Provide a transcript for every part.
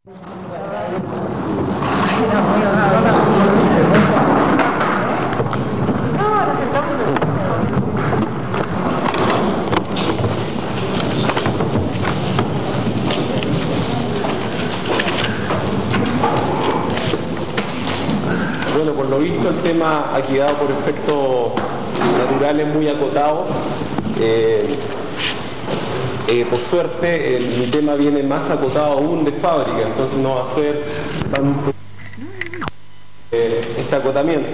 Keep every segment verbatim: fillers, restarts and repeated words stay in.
Bueno, por lo visto el tema ha quedado por efectos naturales muy acotado. Eh, eh, por suerte el, mi tema viene más acotado aún de fábrica, entonces no va a ser tan eh, este acotamiento.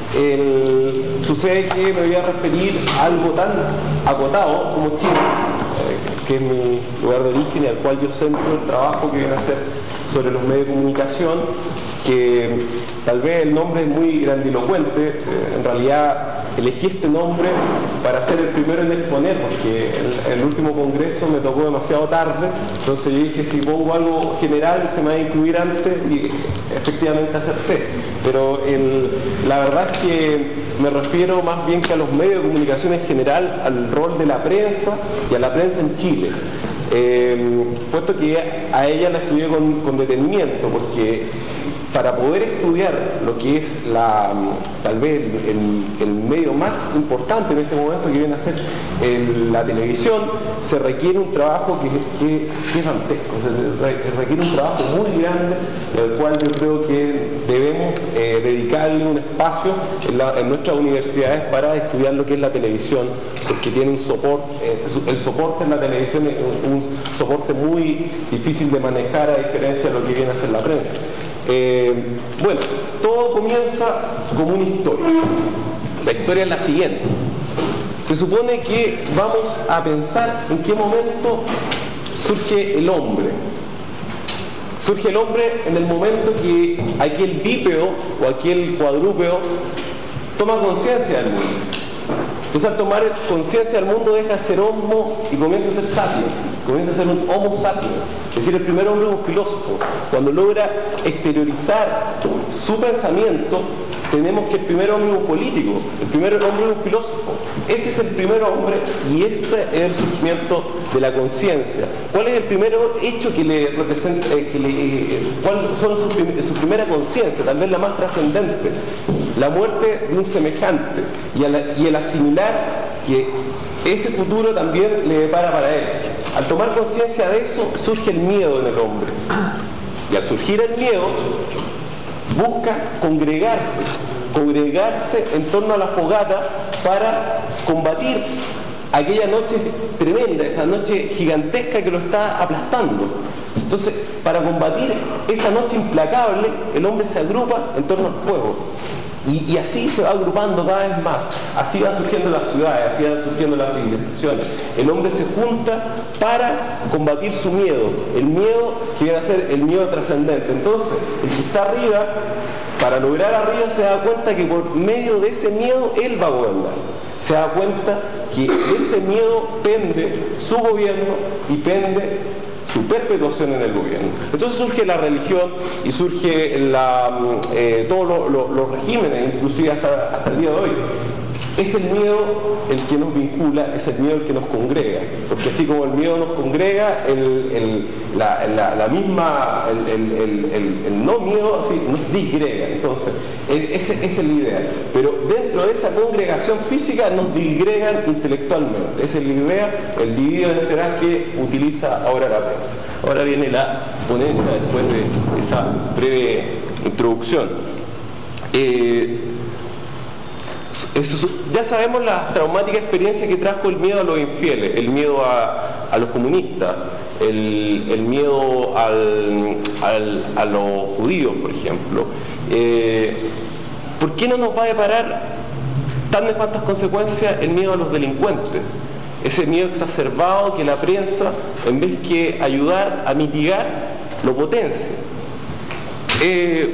El, sucede que me voy a referir a algo tan acotado como Chile, eh, que es mi lugar de origen y al cual yo centro el trabajo que viene a hacer sobre los medios de comunicación, que tal vez el nombre es muy grandilocuente. Eh, en realidad elegí este nombre para ser el primero en exponer, porque el, el último congreso me tocó demasiado tarde, entonces yo dije, si pongo algo general se me va a incluir antes, y efectivamente acerté. Pero el, la verdad es que me refiero más bien que a los medios de comunicación en general, al rol de la prensa y a la prensa en Chile. Eh, puesto que a ella la estudié con, con detenimiento, porque para poder estudiar lo que es la, tal vez el, el medio más importante en este momento, que viene a ser el, la televisión, se requiere un trabajo que, que, que es dantesco, se requiere un trabajo muy grande, el cual yo creo que debemos eh, dedicarle un espacio en, la, en nuestras universidades para estudiar lo que es la televisión, porque tiene un soporte, eh, el soporte en la televisión es un, un soporte muy difícil de manejar, a diferencia de lo que viene a ser la prensa. Eh, bueno, todo comienza como una historia. La historia es la siguiente. Se supone que vamos a pensar en qué momento surge el hombre. Surge el hombre en el momento que aquel bípedo o aquel cuadrúpedo toma conciencia del mundo. Entonces, al tomar conciencia del mundo, deja de ser homo y comienza a ser sapiens, comienza a ser un homo sapiens. Es decir, el primer hombre es un filósofo. Cuando logra exteriorizar su pensamiento, tenemos que el primer hombre es un político, el primer hombre es un filósofo. Ese es el primer hombre y este es el surgimiento de la conciencia. ¿Cuál es el primer hecho que le representa, eh, que le, eh, cuál son su, prim su primera conciencia, tal vez la más trascendente? La muerte de un semejante y, a la, y el asimilar que ese futuro también le depara para él. Al tomar conciencia de eso, surge el miedo en el hombre. Y al surgir el miedo, busca congregarse, congregarse en torno a la fogata para combatir aquella noche tremenda, esa noche gigantesca que lo está aplastando. Entonces, para combatir esa noche implacable, el hombre se agrupa en torno al fuego. Y, y así se va agrupando cada vez más. Así van surgiendo las ciudades, así van surgiendo las civilizaciones. El hombre se junta para combatir su miedo, el miedo que viene a ser el miedo trascendente. Entonces, el que está arriba, para lograr arriba, se da cuenta que por medio de ese miedo él va a gobernar. Se da cuenta que de ese miedo pende su gobierno y pende su perpetuación en el gobierno. Entonces surge la religión y surge la, eh, todos lo, lo, los regímenes, inclusive hasta, hasta el día de hoy. Es el miedo el que nos vincula, es el miedo el que nos congrega, porque así como el miedo nos congrega, el, el, la, la, la misma, el, el, el, el, el no miedo así, nos disgrega. Entonces, esa es la idea. Pero dentro de esa congregación física nos disgregan intelectualmente. Esa es la idea, el dividido será que utiliza ahora la prensa. Ahora viene la ponencia después de esa breve introducción. Eh, Eso, ya sabemos la traumática experiencia que trajo el miedo a los infieles, el miedo a, a los comunistas, el, el miedo al, al, a los judíos, por ejemplo. Eh, ¿Por qué no nos va a deparar tan nefastas consecuencias el miedo a los delincuentes? Ese miedo exacerbado que la prensa, en vez que ayudar a mitigar, lo potencia. Eh,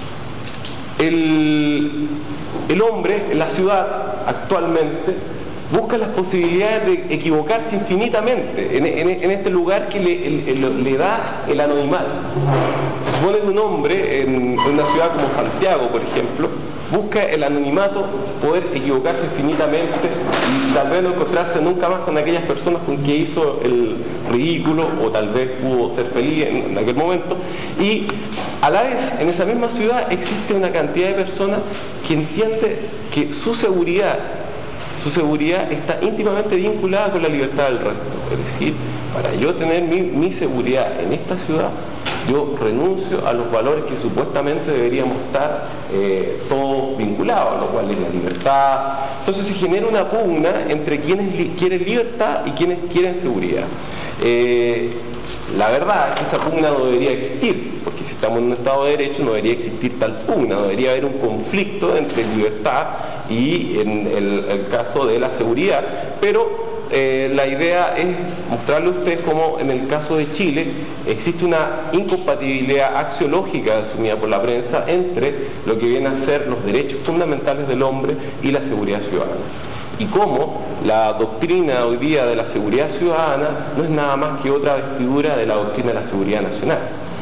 el... El hombre en la ciudad actualmente busca las posibilidades de equivocarse infinitamente en, en, en este lugar que le, el, le da el anonimato. Se supone que un hombre en, en una ciudad como Santiago, por ejemplo, busca el anonimato, poder equivocarse infinitamente y tal vez no encontrarse nunca más con aquellas personas con que hizo el ridículo o tal vez pudo ser feliz en, en aquel momento. Y a la vez, en esa misma ciudad existe una cantidad de personas que entiende que su seguridad, su seguridad está íntimamente vinculada con la libertad del resto. Es decir, para yo tener mi, mi seguridad en esta ciudad, yo renuncio a los valores que supuestamente deberíamos estar eh, todos vinculados, a los cuales la libertad. Entonces se genera una pugna entre quienes li quieren libertad y quienes quieren seguridad. Eh, la verdad es que esa pugna no debería existir, porque si estamos en un Estado de Derecho no debería existir tal pugna, no debería haber un conflicto entre libertad y en el, el caso de la seguridad, pero Eh, la idea es mostrarle a ustedes cómo en el caso de Chile existe una incompatibilidad axiológica asumida por la prensa entre lo que vienen a ser los derechos fundamentales del hombre y la seguridad ciudadana. Y cómo la doctrina hoy día de la seguridad ciudadana no es nada más que otra vestidura de la doctrina de la seguridad nacional.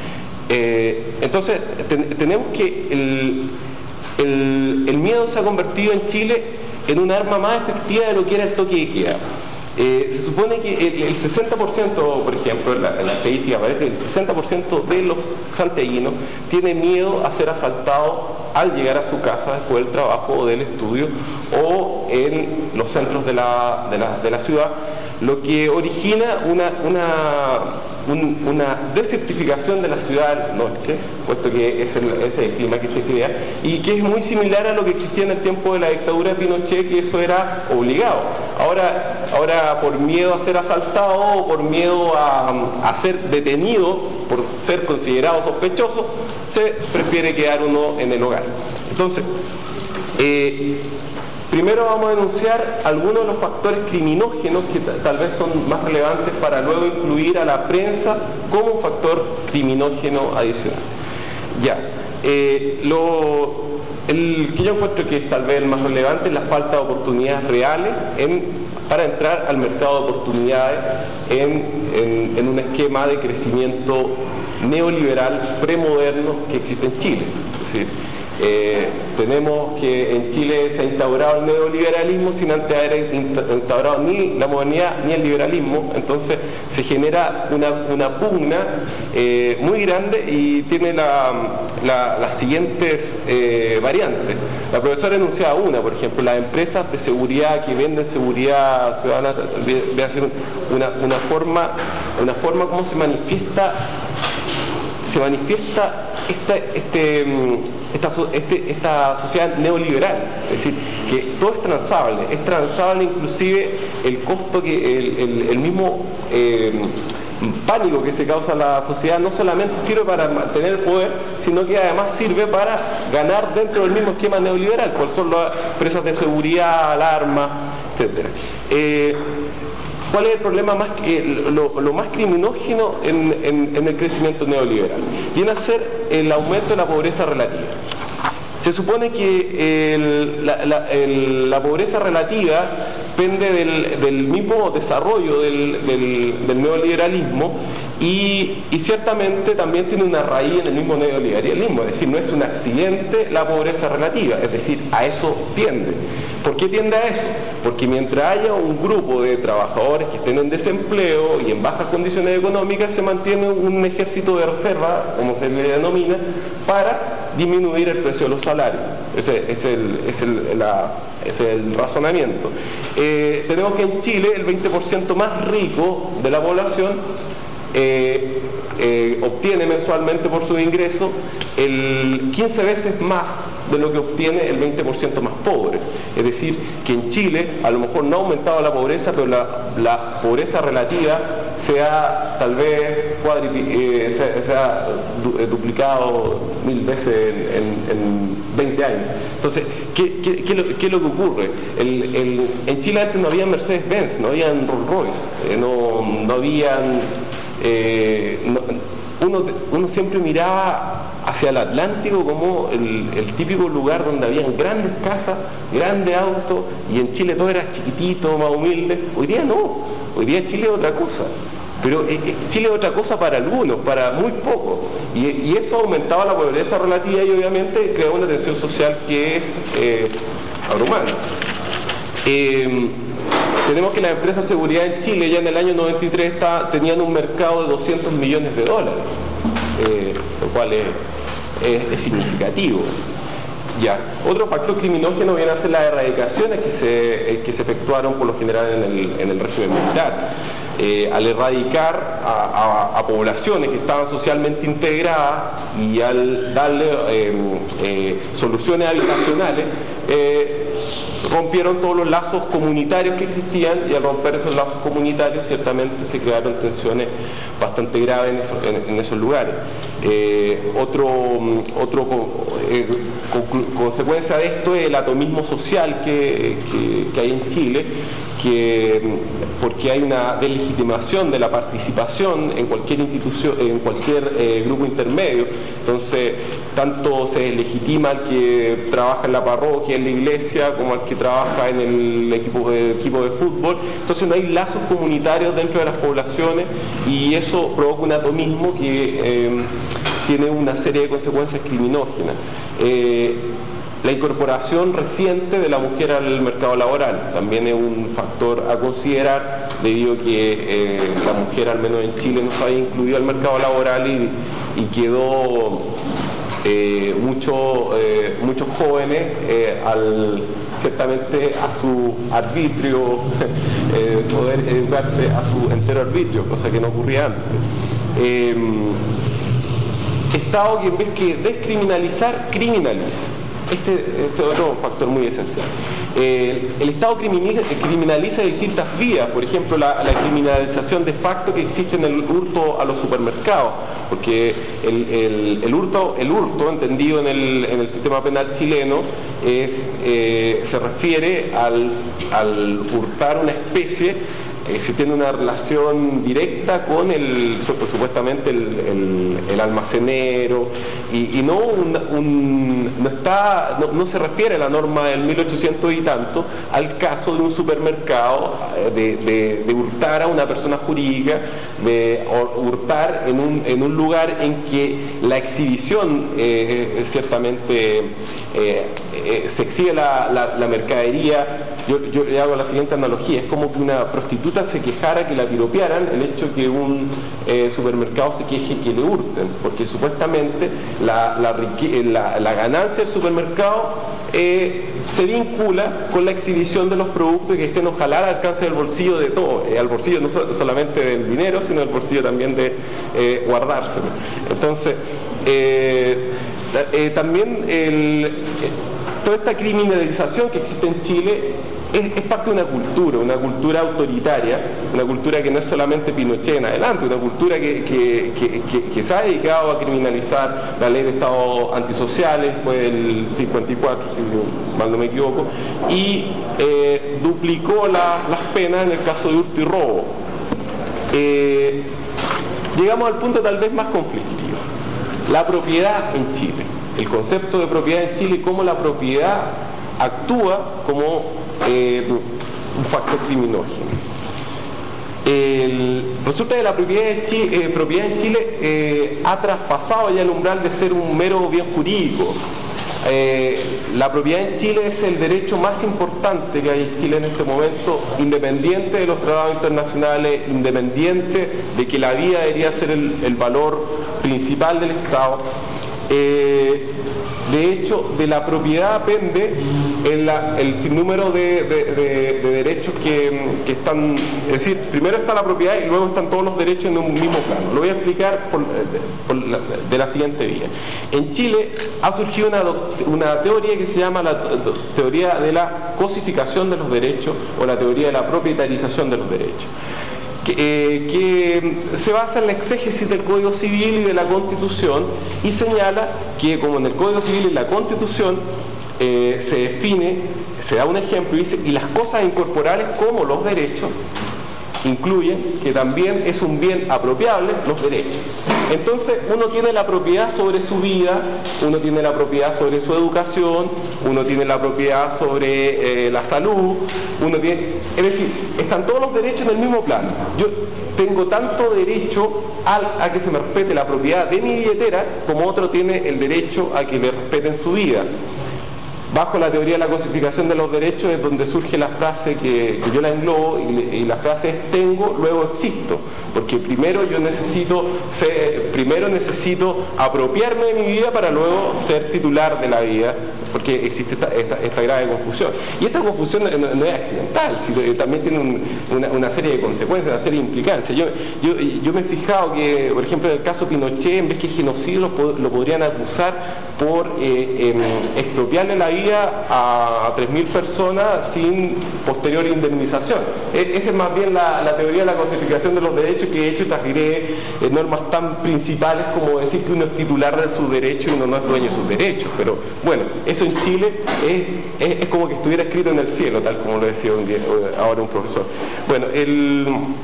Eh, entonces, ten, tenemos que el, el, el miedo se ha convertido en Chile en un arma más efectiva de lo que era el toque de queda. Eh, se supone que el, el sesenta por ciento, por ejemplo, en la, en la estadística aparece que el sesenta por ciento de los santiaguinos tiene miedo a ser asaltado al llegar a su casa después del trabajo o del estudio o en los centros de la, de la, de la ciudad, lo que origina una, una, un, una desertificación de la ciudad de la noche, puesto que es el, ese es el clima que se crea, y que es muy similar a lo que existía en el tiempo de la dictadura de Pinochet, que eso era obligado. Ahora, ahora por miedo a ser asaltado o por miedo a, a ser detenido, por ser considerado sospechoso, se prefiere quedar uno en el hogar. Entonces, eh, primero vamos a denunciar algunos de los factores criminógenos que tal vez son más relevantes para luego incluir a la prensa como un factor criminógeno adicional. Ya, eh, lo, el que yo encuentro que es tal vez el más relevante es la falta de oportunidades reales en, para entrar al mercado de oportunidades en, en, en un esquema de crecimiento neoliberal premoderno que existe en Chile. Es decir, Eh, tenemos que en Chile se ha instaurado el neoliberalismo sin antes haber instaurado ni la modernidad ni el liberalismo, entonces se genera una, una pugna eh, muy grande y tiene la, la, las siguientes eh, variantes. La profesora enunciaba una, por ejemplo, las empresas de seguridad que venden seguridad ciudadana, voy a hacer una, una forma, una forma como se manifiesta, se manifiesta esta, este, esta, este, esta sociedad neoliberal, es decir, que todo es transable, es transable inclusive el costo que el, el, el mismo eh, pánico que se causa a la sociedad no solamente sirve para mantener el poder, sino que además sirve para ganar dentro del mismo esquema neoliberal, cuáles son las empresas de seguridad, alarma, etcétera. Eh, ¿Cuál es el problema más, eh, lo, lo más criminógeno en, en, en el crecimiento neoliberal? Viene a ser el aumento de la pobreza relativa. Se supone que el, la, la, el, la pobreza relativa depende del, del mismo desarrollo del, del, del neoliberalismo y, y ciertamente también tiene una raíz en el mismo neoliberalismo, es decir, no es un accidente la pobreza relativa, es decir, a eso tiende. ¿Por qué tiende a eso? Porque mientras haya un grupo de trabajadores que estén en desempleo y en bajas condiciones económicas, se mantiene un ejército de reserva, como se le denomina, para disminuir el precio de los salarios. Ese es el, es el, la, es el razonamiento. Eh, tenemos que en Chile el veinte por ciento más rico de la población eh, eh, obtiene mensualmente por su ingreso el quince veces más de lo que obtiene el veinte por ciento más pobre. Es decir, que en Chile a lo mejor no ha aumentado la pobreza, pero la, la pobreza relativa se ha tal vez eh, se, se ha duplicado mil veces en, en, en veinte años. Entonces, ¿qué, qué, qué, lo, qué es lo que ocurre? El, el, en Chile antes no había Mercedes-Benz, no había Rolls Royce, eh, no, no habían... Eh, no, uno, uno siempre miraba hacia el Atlántico como el, el típico lugar donde habían grandes casas, grandes autos, y en Chile todo era chiquitito, más humilde. Hoy día no, hoy día Chile es otra cosa. Pero eh, Chile es otra cosa para algunos, para muy pocos. Y, y eso ha aumentado la pobreza relativa y obviamente crea una tensión social que es eh, abrumante. Eh, tenemos que las empresas de seguridad en Chile ya en el año noventa y tres está, tenían un mercado de doscientos millones de dólares, eh, lo cual es, es, es significativo. Ya. Otro factor criminógeno viene a ser las erradicaciones que se, eh, que se efectuaron por lo general en el, en el régimen militar. Eh, al erradicar a, a, a poblaciones que estaban socialmente integradas y al darle eh, eh, soluciones habitacionales, eh, rompieron todos los lazos comunitarios que existían, y al romper esos lazos comunitarios ciertamente se crearon tensiones bastante graves en, eso, en, en esos lugares. Eh, otro otro eh, consecuencia de esto es el atomismo social que, que, que hay en Chile, que porque hay una delegitimación de la participación en cualquier institución, en cualquier eh, grupo intermedio. Entonces, tanto se legitima al que trabaja en la parroquia, en la iglesia, como al que trabaja en el equipo de, equipo de fútbol. Entonces no hay lazos comunitarios dentro de las poblaciones, y eso provoca un atomismo que eh, tiene una serie de consecuencias criminógenas. Eh, La incorporación reciente de la mujer al mercado laboral también es un factor a considerar, debido a que eh, la mujer, al menos en Chile, no se había incluido al mercado laboral y, y quedó eh, mucho, eh, muchos jóvenes eh, al, ciertamente a su arbitrio, eh, poder educarse a su entero arbitrio, cosa que no ocurría antes. Eh, Estado que en vez que descriminalizar, criminaliza. Este, este es otro factor muy esencial. Eh, el Estado criminaliza, criminaliza distintas vías, por ejemplo la, la criminalización de facto que existe en el hurto a los supermercados, porque el, el, el, hurto, el hurto entendido en el, en el sistema penal chileno es, eh, se refiere al, al hurtar una especie. Eh, se tiene una relación directa con el, supuestamente el, el, el almacenero, y, y no, un, un, no, está, no, no se refiere a la norma del mil ochocientos y tanto al caso de un supermercado, de, de, de hurtar a una persona jurídica, de hurtar en un, en un lugar en que la exhibición eh, ciertamente eh, eh, se exhibe la, la, la mercadería. Yo, yo le hago la siguiente analogía: es como que una prostituta se quejara que la piropearan, el hecho que un eh, supermercado se queje que le hurten, porque supuestamente la, la, la, la ganancia del supermercado eh, se vincula con la exhibición de los productos que estén ojalá al alcance del bolsillo de todo, eh, al bolsillo no so, solamente del dinero, sino al bolsillo también de eh, guardárselo. Entonces, eh, eh, también el, eh, toda esta criminalización que existe en Chile Es, es parte de una cultura, una cultura autoritaria, una cultura que no es solamente Pinochet en adelante, una cultura que, que, que, que, que se ha dedicado a criminalizar la ley de Estado antisociales, fue el cincuenta y cuatro, si mal no me equivoco, y eh, duplicó la, las penas en el caso de hurto y robo. Eh, llegamos al punto tal vez más conflictivo: la propiedad en Chile, el concepto de propiedad en Chile y cómo la propiedad actúa como Eh, un factor criminógeno. El, resulta que la propiedad, de Chile, eh, propiedad en Chile eh, ha traspasado ya el umbral de ser un mero bien jurídico. Eh, la propiedad en Chile es el derecho más importante que hay en Chile en este momento, independiente de los tratados internacionales, independiente de que la vida debería ser el, el valor principal del Estado. Eh, De hecho, de la propiedad depende el, el sinnúmero de, de, de, de derechos que, que están, es decir, primero está la propiedad y luego están todos los derechos en un mismo plano. Lo voy a explicar por, por la, de la siguiente vía. En Chile ha surgido una, una teoría que se llama la teoría de la cosificación de los derechos, o la teoría de la propietarización de los derechos. Que, eh, que se basa en la exégesis del Código Civil y de la Constitución, y señala que, como en el Código Civil y la Constitución eh, se define, se da un ejemplo y dice: y las cosas incorporales como los derechos incluyen que también es un bien apropiable los derechos. Entonces uno tiene la propiedad sobre su vida, uno tiene la propiedad sobre su educación, uno tiene la propiedad sobre eh, la salud, uno tiene, es decir, están todos los derechos en el mismo plano. Yo tengo tanto derecho a, a que se me respete la propiedad de mi billetera como otro tiene el derecho a que le respeten su vida. Bajo la teoría de la cosificación de los derechos es donde surge la frase que, que yo la englobo y, y la frase es tengo, luego existo, porque primero yo necesito ser, primero necesito apropiarme de mi vida para luego ser titular de la vida, porque existe esta, esta, esta grave confusión. Y esta confusión no, no es accidental, sino, también tiene un, una, una serie de consecuencias, una serie de implicancias. Yo, yo, yo me he fijado que, por ejemplo, en el caso Pinochet, en vez que genocidio, lo, lo podrían acusar por eh, eh, expropiarle la vida a, a tres mil personas sin posterior indemnización. E, esa es más bien la, la teoría de la cosificación de los derechos, que de hecho transgrede eh, normas tan principales como decir que uno es titular de sus derechos y uno no es dueño de sus derechos. Pero bueno, eso en Chile es, es, es como que estuviera escrito en el cielo, tal como lo decía un día, ahora un profesor. Bueno, el...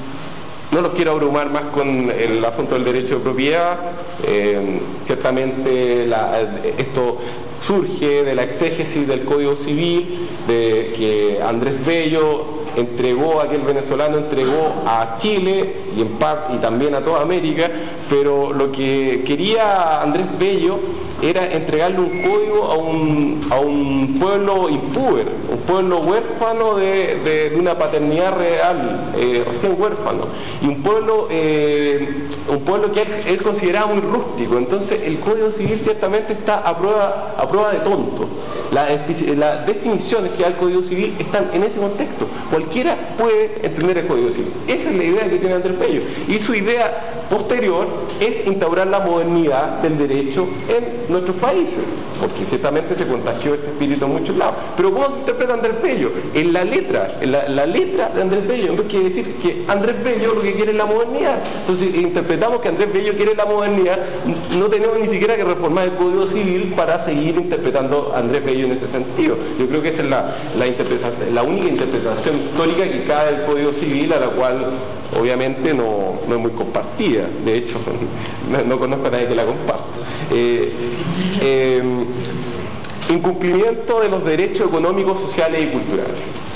No los quiero abrumar más con el asunto del derecho de propiedad. Eh, ciertamente la, esto surge de la exégesis del Código Civil, de que Andrés Bello entregó, aquel venezolano entregó a Chile y, en parte, y también a toda América, pero lo que quería Andrés Bello era entregarle un código a un, a un pueblo impúber, un pueblo huérfano de, de, de una paternidad real, eh, recién huérfano, y un pueblo, eh, un pueblo que él, él consideraba muy rústico. Entonces el Código Civil ciertamente está a prueba, a prueba de tonto. Las la definiciones que da el Código Civil están en ese contexto. Cualquiera puede entender el Código Civil. Esa es la idea que tiene Andrés Bello. Y su idea posterior es instaurar la modernidad del derecho en nuestros países, porque ciertamente se contagió este espíritu en muchos lados. Pero ¿cómo se interpreta Andrés Bello? En la letra, en la, la letra de Andrés Bello, entonces quiere decir que Andrés Bello lo que quiere es la modernidad. Entonces interpretamos que Andrés Bello quiere la modernidad, no tenemos ni siquiera que reformar el Código Civil para seguir interpretando a Andrés Bello en ese sentido. Yo creo que esa es la, la, interpretación, la única interpretación histórica que cae del Código Civil, a la cual obviamente no, no es muy compartida. De hecho, no, no conozco a nadie que la comparta. Eh, eh, incumplimiento de los derechos económicos, sociales y culturales.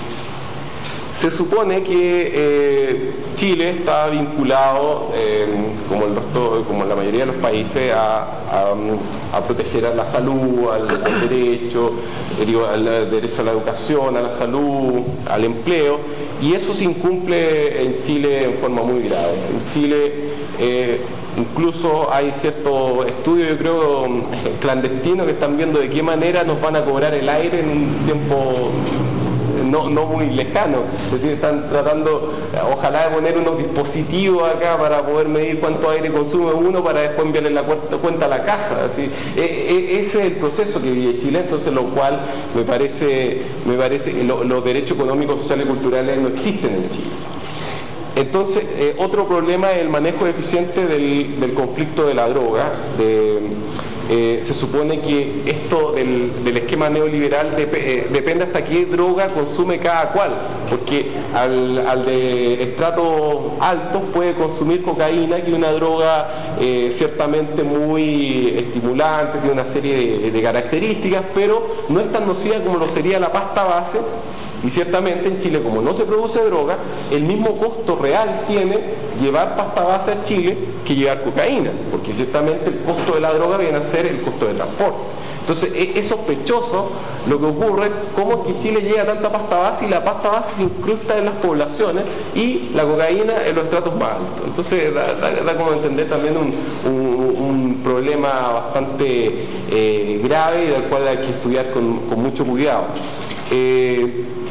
Se supone que eh, Chile está vinculado, eh, como el resto, como la mayoría de los países, a, a, a proteger a la salud, al, al derecho, digo, al derecho a la educación, a la salud, al empleo, y eso se incumple en Chile en forma muy grave. En Chile eh, incluso hay ciertos estudios, yo creo, clandestinos, que están viendo de qué manera nos van a cobrar el aire en un tiempo no, no muy lejano. Es decir, están tratando, ojalá, de poner unos dispositivos acá para poder medir cuánto aire consume uno para después enviarle la cuenta a la casa. Así, e, e, ese es el proceso que vive Chile, entonces lo cual me parece, me parece lo, los derechos económicos, sociales y culturales no existen en Chile. Entonces, eh, otro problema es el manejo eficiente del, del conflicto de la droga. De, eh, se supone que esto del, del esquema neoliberal de, eh, depende hasta qué droga consume cada cual, porque al, al de estratos altos puede consumir cocaína, que es una droga eh, ciertamente muy estimulante, tiene una serie de, de características, pero no es tan nociva como lo sería la pasta base. Y ciertamente en Chile, como no se produce droga, el mismo costo real tiene llevar pasta base a Chile que llevar cocaína, porque ciertamente el costo de la droga viene a ser el costo de transporte. Entonces es sospechoso lo que ocurre, cómo es que Chile llega a tanta pasta base y la pasta base se incrusta en las poblaciones y la cocaína en los estratos más altos. Entonces da, da, da como entender también un, un, un problema bastante eh, grave, del cual hay que estudiar con, con mucho cuidado. Eh,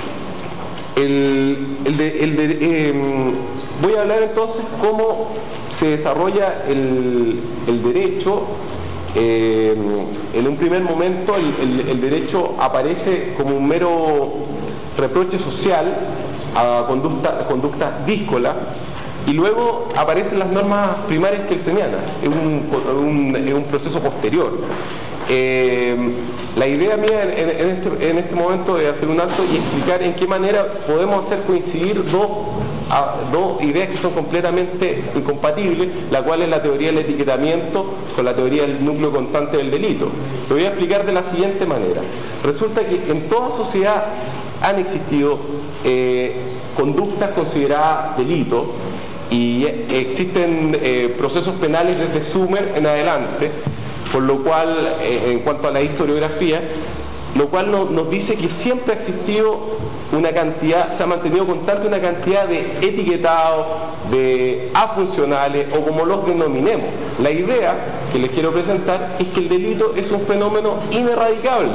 el, el de, el de, eh, voy a hablar entonces cómo se desarrolla el, el derecho. Eh, en un primer momento el, el, el derecho aparece como un mero reproche social a conducta, conducta díscola, y luego aparecen las normas primarias kelsenianas. Es un, un, es un proceso posterior. Eh, la idea mía en, en, este, en este momento es hacer un alto y explicar en qué manera podemos hacer coincidir dos a dos ideas que son completamente incompatibles, la cual es la teoría del etiquetamiento con la teoría del núcleo constante del delito. Lo voy a explicar de la siguiente manera. Resulta que en toda sociedad han existido eh, conductas consideradas delitos y existen eh, procesos penales desde Sumer en adelante, por lo cual, eh, en cuanto a la historiografía, lo cual no, nos dice que siempre ha existido una cantidad, se ha mantenido constante una cantidad de etiquetados, de afuncionales o como los denominemos. La idea que les quiero presentar es que el delito es un fenómeno inerradicable.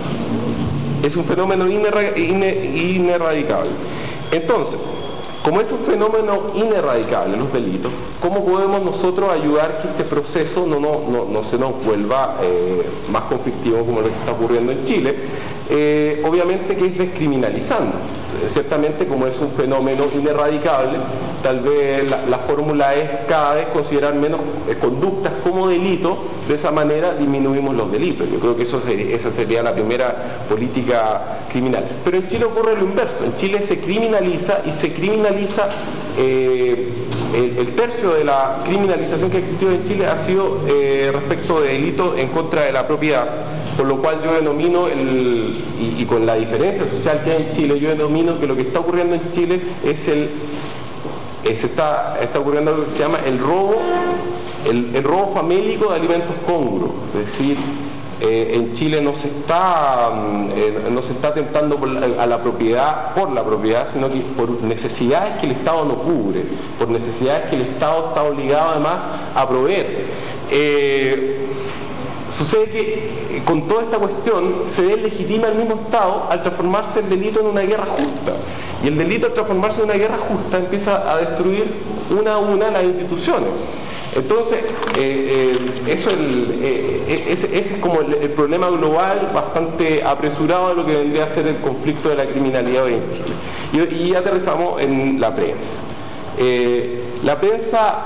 Es un fenómeno inerra, iner, inerradicable. Entonces, como es un fenómeno inerradicable, los delitos, ¿cómo podemos nosotros ayudar que este proceso no, no, no, no se nos vuelva eh, más conflictivo como lo que está ocurriendo en Chile? Eh, obviamente que es descriminalizando. Eh, ciertamente, como es un fenómeno inerradicable, tal vez la, la fórmula es cada vez considerar menos eh, conductas como delito. De esa manera disminuimos los delitos. Yo creo que eso sería, esa sería la primera política criminal. Pero en Chile ocurre lo inverso. En Chile se criminaliza y se criminaliza eh, el, el tercio de la criminalización que ha existido en Chile ha sido eh, respecto de delitos en contra de la propiedad. Por lo cual yo denomino, el, y, y con la diferencia social que hay en Chile, yo denomino que lo que está ocurriendo en Chile es el, es está, está ocurriendo lo que se llama el robo, el, el robo famélico de alimentos congruos. Es decir, eh, en Chile no se está, eh, no se está atentando por la, a la propiedad por la propiedad, sino que por necesidades que el Estado no cubre, por necesidades que el Estado está obligado además a proveer. Eh, Sucede que con toda esta cuestión se deslegitima el mismo Estado al transformarse el delito en una guerra justa. Y el delito al transformarse en una guerra justa empieza a destruir una a una las instituciones. Entonces, eh, eh, eso el, eh, ese, ese es como el, el problema global bastante apresurado de lo que vendría a ser el conflicto de la criminalidad hoy en Chile. Y, y aterrizamos en la prensa. Eh, la prensa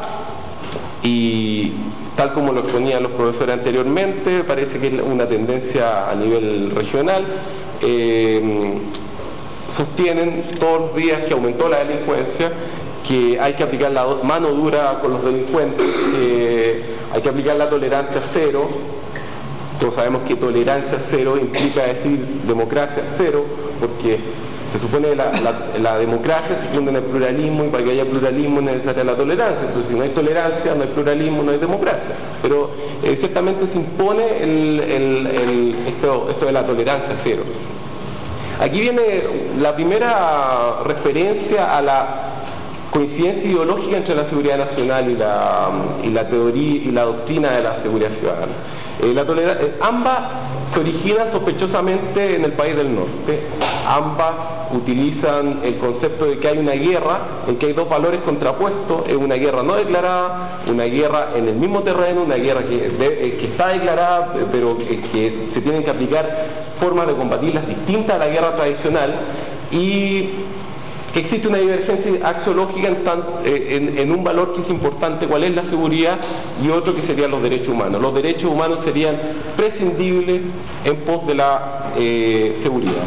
y... tal como lo exponían los profesores anteriormente, parece que es una tendencia a nivel regional, eh, sostienen todos los días que aumentó la delincuencia, que hay que aplicar la mano dura con los delincuentes, que hay que aplicar la tolerancia cero. Todos sabemos que tolerancia cero implica decir democracia cero, porque se supone que la, la, la democracia se funda en el pluralismo y para que haya pluralismo es necesaria la tolerancia. Entonces, si no hay tolerancia, no hay pluralismo, no hay democracia. Pero eh, ciertamente se impone el, el, el, esto, esto de la tolerancia cero. Aquí viene la primera referencia a la coincidencia ideológica entre la seguridad nacional y la, y la teoría y la doctrina de la seguridad ciudadana. Eh, la tolerancia, eh, ambas se originan sospechosamente en el país del norte. Ambas utilizan el concepto de que hay una guerra en que hay dos valores contrapuestos, es una guerra no declarada, una guerra en el mismo terreno, una guerra que, de, que está declarada, pero que, que se tienen que aplicar formas de combatirlas distintas a la guerra tradicional, y que existe una divergencia axiológica en, tan, en, en un valor que es importante, cuál es la seguridad, y otro que serían los derechos humanos. Los derechos humanos serían prescindibles en pos de la eh, seguridad.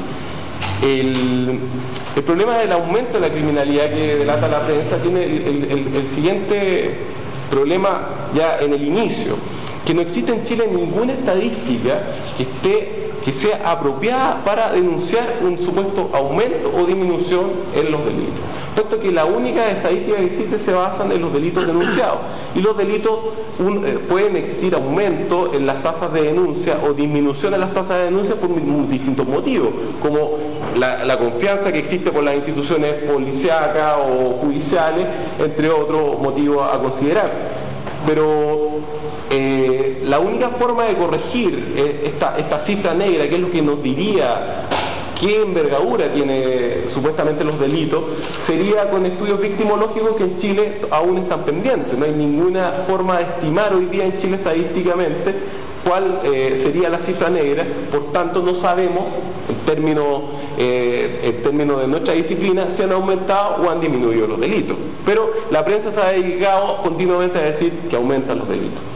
El, el problema del aumento de la criminalidad que delata la prensa tiene el, el, el, el siguiente problema ya en el inicio, que no existe en Chile ninguna estadística que esté que sea apropiada para denunciar un supuesto aumento o disminución en los delitos, puesto que la única estadística que existe se basan en los delitos denunciados, y los delitos un, eh, pueden existir aumento en las tasas de denuncia o disminución en las tasas de denuncia por distintos motivos, como la, la confianza que existe por las instituciones policíacas o judiciales, entre otros motivos a considerar. Pero eh, la única forma de corregir eh, esta, esta cifra negra, que es lo que nos diría qué envergadura tiene supuestamente los delitos, sería con estudios victimológicos que en Chile aún están pendientes. No hay ninguna forma de estimar hoy día en Chile estadísticamente cuál eh, sería la cifra negra, por tanto no sabemos en términos, eh, en términos de nuestra disciplina si han aumentado o han disminuido los delitos. Pero la prensa se ha dedicado continuamente a decir que aumentan los delitos.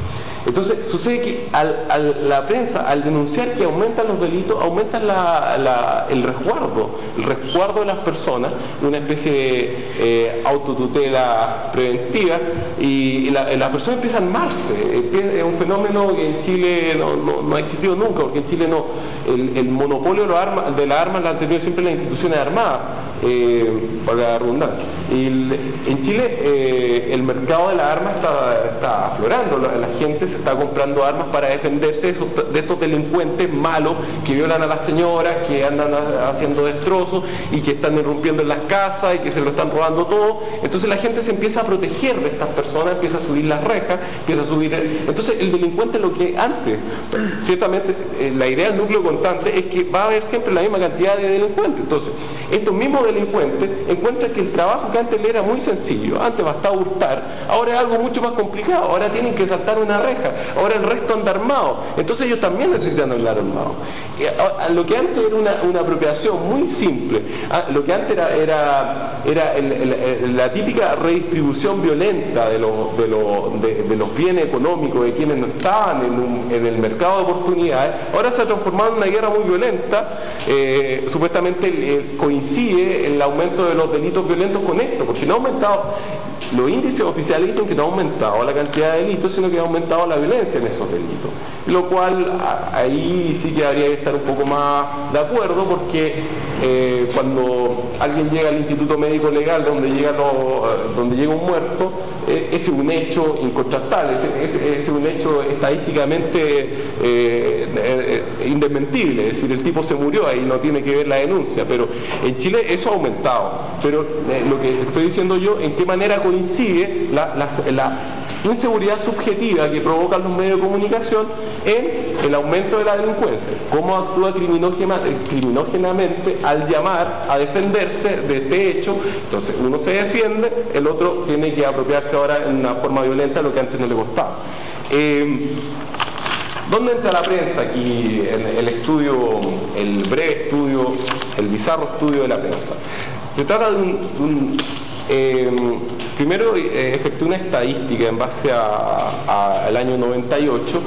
Entonces sucede que al, al, la prensa, al denunciar que aumentan los delitos, aumentan la, la, el resguardo, el resguardo de las personas, una especie de eh, autotutela preventiva, y, y las la personas empiezan a armarse. Es un fenómeno que en Chile no, no, no ha existido nunca, porque en Chile no, el, el monopolio de, los arma, de las armas la han tenido siempre las instituciones armadas, eh, para la redundancia. Y el, en Chile eh, el mercado de las armas está, está aflorando, la, la gente se está comprando armas para defenderse de, esos, de estos delincuentes malos que violan a las señoras, que andan a, haciendo destrozos y que están irrumpiendo en las casas y que se lo están robando todo. Entonces la gente se empieza a proteger de estas personas, empieza a subir las rejas, empieza a subir... El... Entonces el delincuente, lo que antes, ciertamente eh, la idea del núcleo contante es que va a haber siempre la misma cantidad de delincuentes. Entonces estos mismos delincuentes encuentran que el trabajo que antes le era muy sencillo, antes bastaba hurtar, ahora es algo mucho más complicado, ahora tienen que saltar una reja, ahora el resto anda armado, entonces ellos también necesitan andar armados. Lo que antes era una, una apropiación muy simple, lo que antes era, era, era el, el, el, la típica redistribución violenta de, lo, de, lo, de, de los bienes económicos de quienes no estaban en, un, en el mercado de oportunidades, ahora se ha transformado en una guerra muy violenta. Eh, supuestamente eh, coincide el aumento de los delitos violentos con esto, porque no ha aumentado, los índices oficiales dicen que no ha aumentado la cantidad de delitos, sino que ha aumentado la violencia en esos delitos, lo cual a, ahí sí que habría que estar un poco más de acuerdo, porque eh, cuando alguien llega al Instituto Médico Legal donde llega, lo, donde llega un muerto, eh, ese es un hecho incontrastable, ese, ese, ese es un hecho estadísticamente eh, eh, indesmentible, es decir, el tipo se murió, ahí no tiene que ver la denuncia, pero en Chile eso ha aumentado. Pero eh, lo que estoy diciendo yo, en qué manera coincide la, la, la inseguridad subjetiva que provocan los medios de comunicación en el aumento de la delincuencia, cómo actúa criminógenamente al llamar a defenderse de este hecho. Entonces uno se defiende, el otro tiene que apropiarse ahora en una forma violenta, lo que antes no le costaba. Eh, ¿Dónde entra la prensa aquí en el estudio, el breve estudio, el bizarro estudio de la prensa? Se trata de un... De un eh, primero eh, efectué una estadística en base al año noventa y ocho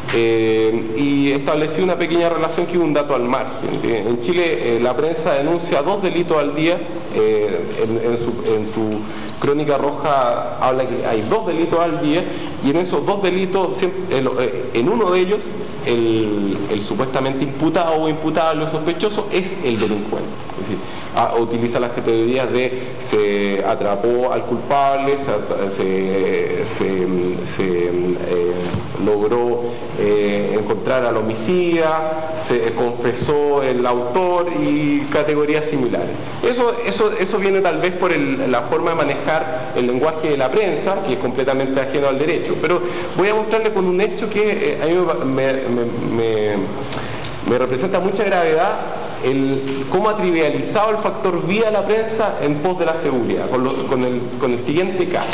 eh, y establecí una pequeña relación que es un dato al margen. En Chile eh, la prensa denuncia dos delitos al día, eh, en, en, su, en su crónica roja habla que hay dos delitos al día, y en esos dos delitos, siempre, eh, en uno de ellos, el, el supuestamente imputado o imputable o sospechoso es el delincuente. Es decir, a, utiliza las categorías de se atrapó al culpable, se, se, se, se eh, logró eh, encontrar al homicida, se confesó el autor y categorías similares. Eso, eso, eso viene tal vez por el, la forma de manejar el lenguaje de la prensa, que es completamente ajeno al derecho. Pero voy a mostrarle con un hecho que eh, a mí me, me, me, me representa mucha gravedad, el, cómo ha trivializado el factor vía la prensa en pos de la seguridad, con, lo, con, el, con el siguiente caso.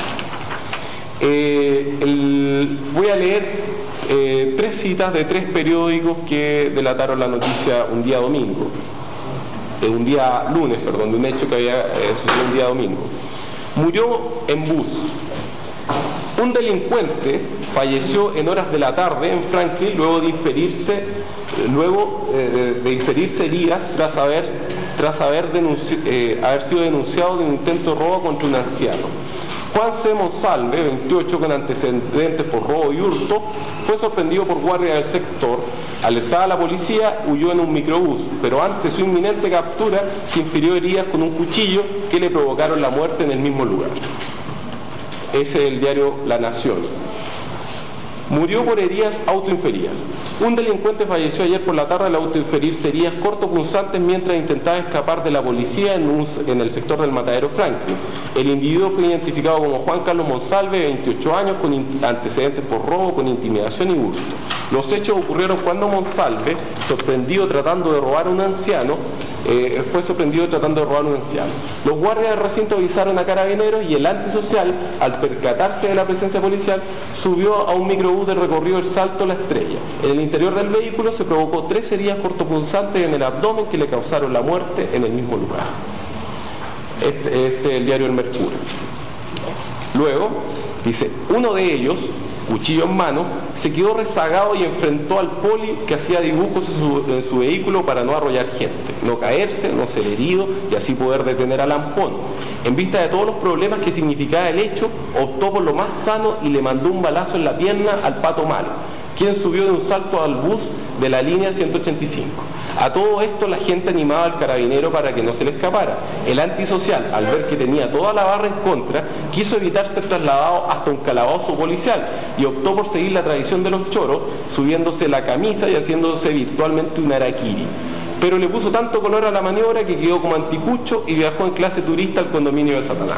Eh, el, voy a leer eh, tres citas de tres periódicos que delataron la noticia un día domingo, eh, un día lunes, perdón, de un hecho que había eh, sucedido un día domingo. Murió en bus. Un delincuente falleció en horas de la tarde en Franklin luego de inferirse, luego eh, de inferirse heridas tras haber, tras haber, eh, haber sido denunciado de un intento de robo contra un anciano. Juan C. Monsalve, veintiocho, con antecedentes por robo y hurto, fue sorprendido por guardias del sector. Alertada a la policía, huyó en un microbús, pero ante su inminente captura se infirió heridas con un cuchillo que le provocaron la muerte en el mismo lugar. Ese es el diario La Nación. Murió por heridas autoinferidas. Un delincuente falleció ayer por la tarde al autoinferirse heridas cortopunzantes mientras intentaba escapar de la policía en, un, en el sector del Matadero Franklin. El individuo fue identificado como Juan Carlos Monsalve, veintiocho años, con antecedentes por robo, con intimidación y hurto. Los hechos ocurrieron cuando Monsalve, sorprendido tratando de robar a un anciano, eh, fue sorprendido tratando de robar a un anciano. Los guardias del recinto avisaron a carabineros y el antisocial, al percatarse de la presencia policial, subió a un microbús de recorrido del Salto La Estrella. En el interior del vehículo se provocó tres heridas cortopunzantes en el abdomen que le causaron la muerte en el mismo lugar. Este, este es el diario El Mercurio. Luego, dice, uno de ellos, cuchillo en mano, se quedó rezagado y enfrentó al poli que hacía dibujos en su, en su vehículo para no arrollar gente, no caerse, no ser herido y así poder detener al Ampón. En vista de todos los problemas que significaba el hecho, optó por lo más sano y le mandó un balazo en la pierna al Pato Malo, quien subió de un salto al bus de la línea ciento ochenta y cinco. A todo esto la gente animaba al carabinero para que no se le escapara. El antisocial, al ver que tenía toda la barra en contra, quiso evitar ser trasladado hasta un calabozo policial y optó por seguir la tradición de los choros, subiéndose la camisa y haciéndose virtualmente un harakiri. Pero le puso tanto color a la maniobra que quedó como anticucho y viajó en clase turista al condominio de Satanás.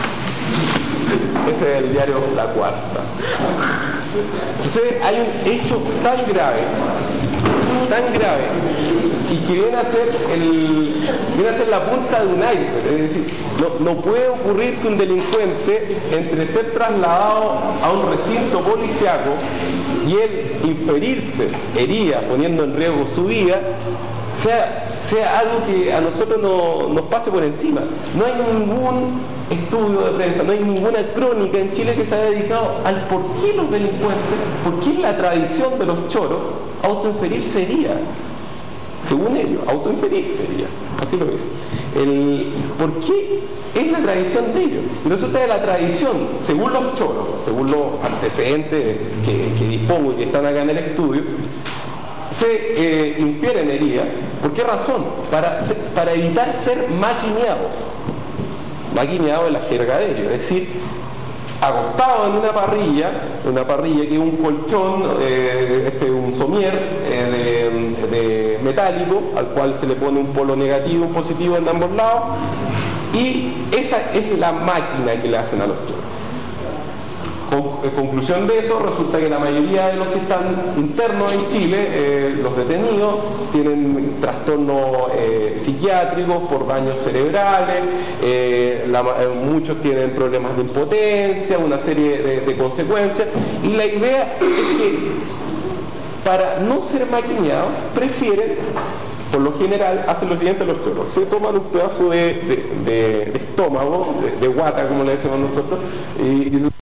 Ese es el diario La Cuarta. Sucede, hay un hecho tan grave, tan grave, y que viene a ser, el, viene a ser la punta de un iceberg. Es decir, no, no puede ocurrir que un delincuente, entre ser trasladado a un recinto policiaco y él inferirse heridas, poniendo en riesgo su vida, sea, sea algo que a nosotros no, nos pase por encima. No hay ningún estudio de prensa, no hay ninguna crónica en Chile que se haya dedicado al por qué los delincuentes, por qué es la tradición de los choros autoinferirse heridas. Según ellos, autoinferirse heridas. Así lo es. El, ¿Por qué es la tradición de ellos? Y resulta que la tradición, según los choros, según los antecedentes que, que dispongo y que están acá en el estudio, se eh, infieren heridas. ¿Por qué razón? Para, para evitar ser maquineados. Maquineados en la jerga de ellos. Es decir, acostado en una parrilla, una parrilla que es un colchón, eh, este, un somier eh, de, de metálico, al cual se le pone un polo negativo y un positivo en ambos lados, y esa es la máquina que le hacen a los choros. Con, en conclusión de eso, resulta que la mayoría de los que están internos en Chile, eh, los detenidos, tienen trastornos eh, psiquiátricos por daños cerebrales, eh, la, eh, muchos tienen problemas de impotencia, una serie de, de consecuencias, y la idea es que para no ser maquineados, prefieren, por lo general, hacen lo siguiente los choros: se toman un pedazo de, de, de, de estómago, de, de guata como le decimos nosotros, y, y